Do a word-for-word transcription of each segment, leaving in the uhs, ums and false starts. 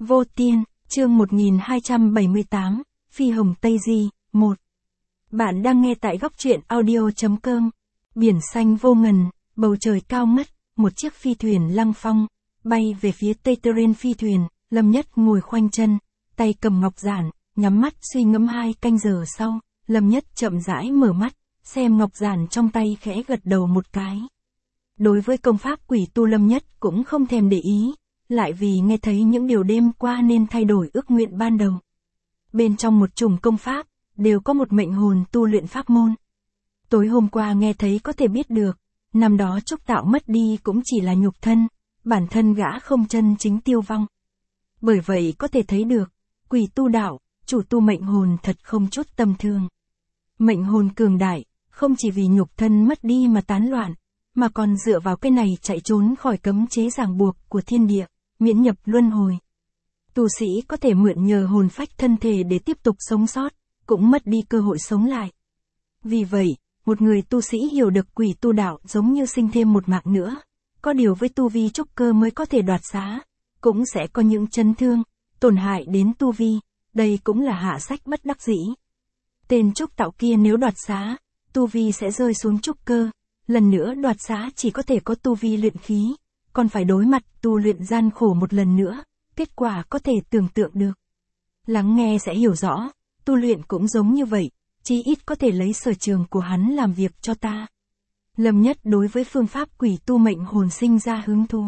Vô Tiên, chương một nghìn hai trăm bảy mươi tám, Phi Hồng Tây Di, một. Bạn đang nghe tại góc truyện audio.com. Biển xanh vô ngần, bầu trời cao ngất, một chiếc phi thuyền lăng phong, bay về phía tây terrain phi thuyền, Lâm Nhất ngồi khoanh chân, tay cầm ngọc giản, nhắm mắt suy ngẫm hai canh giờ sau, Lâm Nhất chậm rãi mở mắt, xem ngọc giản trong tay khẽ gật đầu một cái. Đối với công pháp quỷ tu Lâm Nhất cũng không thèm để ý, lại vì nghe thấy những điều đêm qua nên thay đổi ước nguyện ban đầu. Bên trong một chủng công pháp, đều có một mệnh hồn tu luyện pháp môn. Tối hôm qua nghe thấy có thể biết được, năm đó Trúc Tạo mất đi cũng chỉ là nhục thân, bản thân gã không chân chính tiêu vong. Bởi vậy có thể thấy được, quỷ tu đạo, chủ tu mệnh hồn thật không chút tầm thường. Mệnh hồn cường đại, không chỉ vì nhục thân mất đi mà tán loạn, mà còn dựa vào cái này chạy trốn khỏi cấm chế ràng buộc của thiên địa, miễn nhập luân hồi. Tu sĩ có thể mượn nhờ hồn phách thân thể để tiếp tục sống sót, cũng mất đi cơ hội sống lại. Vì vậy, một người tu sĩ hiểu được quỷ tu đạo giống như sinh thêm một mạng nữa, có điều với tu vi trúc cơ mới có thể đoạt xá, cũng sẽ có những chấn thương, tổn hại đến tu vi, đây cũng là hạ sách bất đắc dĩ. Tên Trúc Tạo kia nếu đoạt xá, tu vi sẽ rơi xuống trúc cơ, lần nữa đoạt xá chỉ có thể có tu vi luyện khí, còn phải đối mặt tu luyện gian khổ một lần nữa, kết quả có thể tưởng tượng được. Lắng nghe sẽ hiểu rõ, tu luyện cũng giống như vậy, chí ít có thể lấy sở trường của hắn làm việc cho ta. Lâm Nhất đối với phương pháp quỷ tu mệnh hồn sinh ra hứng thú.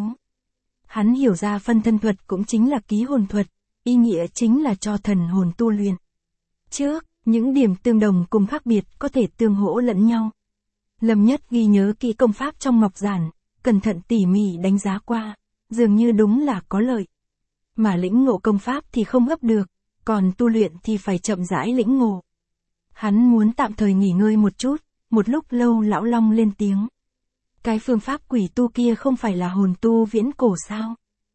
Hắn hiểu ra phân thân thuật cũng chính là ký hồn thuật, ý nghĩa chính là cho thần hồn tu luyện. Trước, những điểm tương đồng cùng khác biệt có thể tương hỗ lẫn nhau. Lâm Nhất ghi nhớ kỹ công pháp trong ngọc giản, cẩn thận tỉ mỉ đánh giá qua, dường như đúng là có lợi. Mà lĩnh ngộ công pháp thì không gấp được, còn tu luyện thì phải chậm rãi lĩnh ngộ. Hắn muốn tạm thời nghỉ ngơi một chút, một lúc lâu Lão Long lên tiếng. Cái phương pháp quỷ tu kia không phải là hồn tu viễn cổ sao?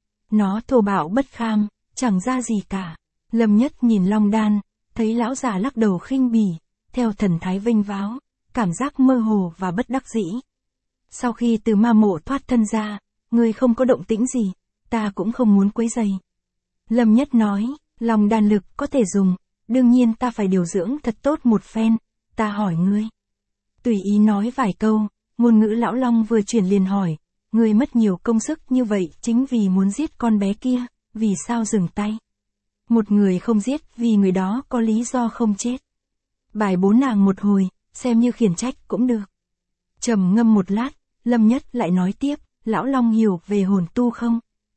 Nó thô bạo bất kham, chẳng ra gì cả. Lâm Nhất nhìn Long Đan, thấy lão già lắc đầu khinh bỉ, theo thần thái vênh váo, cảm giác mơ hồ và bất đắc dĩ. Sau khi từ ma mộ thoát thân ra, ngươi không có động tĩnh gì, ta cũng không muốn quấy rầy. Lâm Nhất nói, Long Đan lực có thể dùng, đương nhiên ta phải điều dưỡng thật tốt một phen, ta hỏi ngươi. Tùy ý nói vài câu, ngôn ngữ Lão Long vừa chuyển liền hỏi, ngươi mất nhiều công sức như vậy chính vì muốn giết con bé kia, vì sao dừng tay? Một người không giết vì người đó có lý do không chết. Bài bố nàng một hồi, xem như khiển trách cũng được. Trầm ngâm một lát, Lâm Nhất lại nói tiếp, Lão Long hiểu về hồn tu không?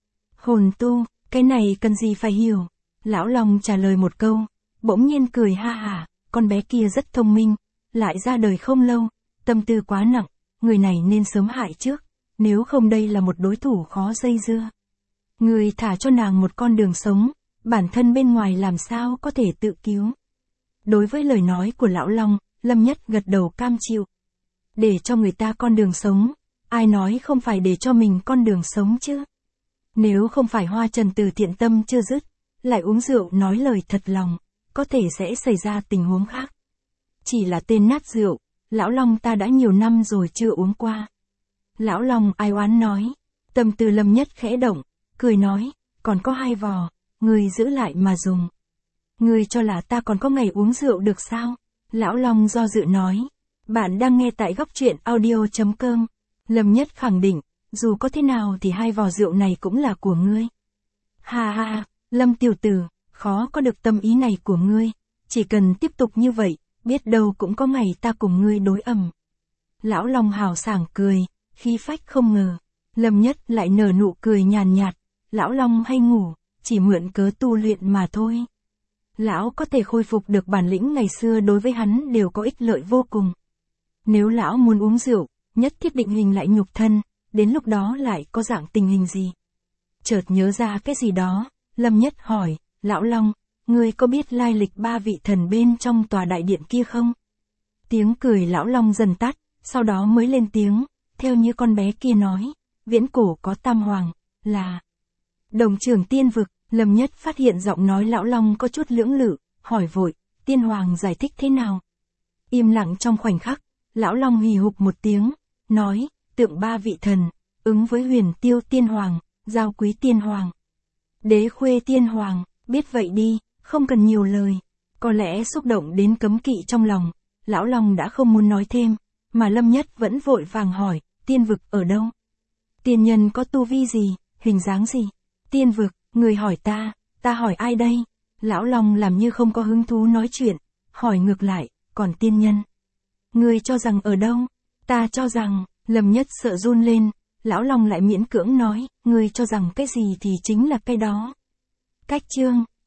Hồn tu, cái này cần gì phải hiểu? Lão Long trả lời một câu, bỗng nhiên cười ha hả, con bé kia rất thông minh, lại ra đời không lâu, tâm tư quá nặng, người này nên sớm hại trước, nếu không đây là một đối thủ khó dây dưa. Người thả cho nàng một con đường sống, bản thân bên ngoài làm sao có thể tự cứu. Đối với lời nói của Lão Long, Lâm Nhất gật đầu cam chịu. Để cho người ta con đường sống, ai nói không phải để cho mình con đường sống chứ? Nếu không phải Hoa Trần từ thiện tâm chưa dứt, lại uống rượu nói lời thật lòng, có thể sẽ xảy ra tình huống khác. Chỉ là tên nát rượu, Lão Long ta đã nhiều năm rồi chưa uống qua. Lão Long ai oán nói, tâm tư Lâm Nhất khẽ động, cười nói, còn có hai vò, ngươi giữ lại mà dùng. Ngươi cho là ta còn có ngày uống rượu được sao? Lão Long do dự nói, bạn đang nghe tại góc truyện audio.com. Lâm Nhất khẳng định, dù có thế nào thì hai vò rượu này cũng là của ngươi. Ha ha, Lâm tiểu tử, khó có được tâm ý này của ngươi, chỉ cần tiếp tục như vậy, biết đâu cũng có ngày ta cùng ngươi đối ầm. Lão Long hào sảng cười, khí phách không ngờ. Lâm Nhất lại nở nụ cười nhàn nhạt, Lão Long hay ngủ, chỉ mượn cớ tu luyện mà thôi. Lão có thể khôi phục được bản lĩnh ngày xưa đối với hắn đều có ích lợi vô cùng. Nếu lão muốn uống rượu, nhất thiết định hình lại nhục thân, đến lúc đó lại có dạng tình hình gì? Chợt nhớ ra cái gì đó, Lâm Nhất hỏi, Lão Long, ngươi có biết lai lịch ba vị thần bên trong tòa đại điện kia không? Tiếng cười Lão Long dần tắt, sau đó mới lên tiếng, theo như con bé kia nói, viễn cổ có tam hoàng, là Đồng Trường Tiên Vực. Lâm Nhất phát hiện giọng nói Lão Long có chút lưỡng lự, hỏi vội, tiên hoàng giải thích thế nào? Im lặng trong khoảnh khắc, Lão Long hì hục một tiếng, nói, tượng ba vị thần, ứng với huyền tiêu tiên hoàng, giao quý tiên hoàng. Đế khuê tiên hoàng, biết vậy đi, không cần nhiều lời. Có lẽ xúc động đến cấm kỵ trong lòng, lão Long đã không muốn nói thêm, mà Lâm Nhất vẫn vội vàng hỏi, tiên vực ở đâu? Tiên nhân có tu vi gì, hình dáng gì? Tiên vực, người hỏi ta, ta hỏi ai đây? Lão Long làm như không có hứng thú nói chuyện, hỏi ngược lại, còn tiên nhân? Người cho rằng ở đâu? Ta cho rằng, Lâm Nhất sợ run lên, lão Long lại miễn cưỡng nói, người cho rằng cái gì thì chính là cái đó. Cách chương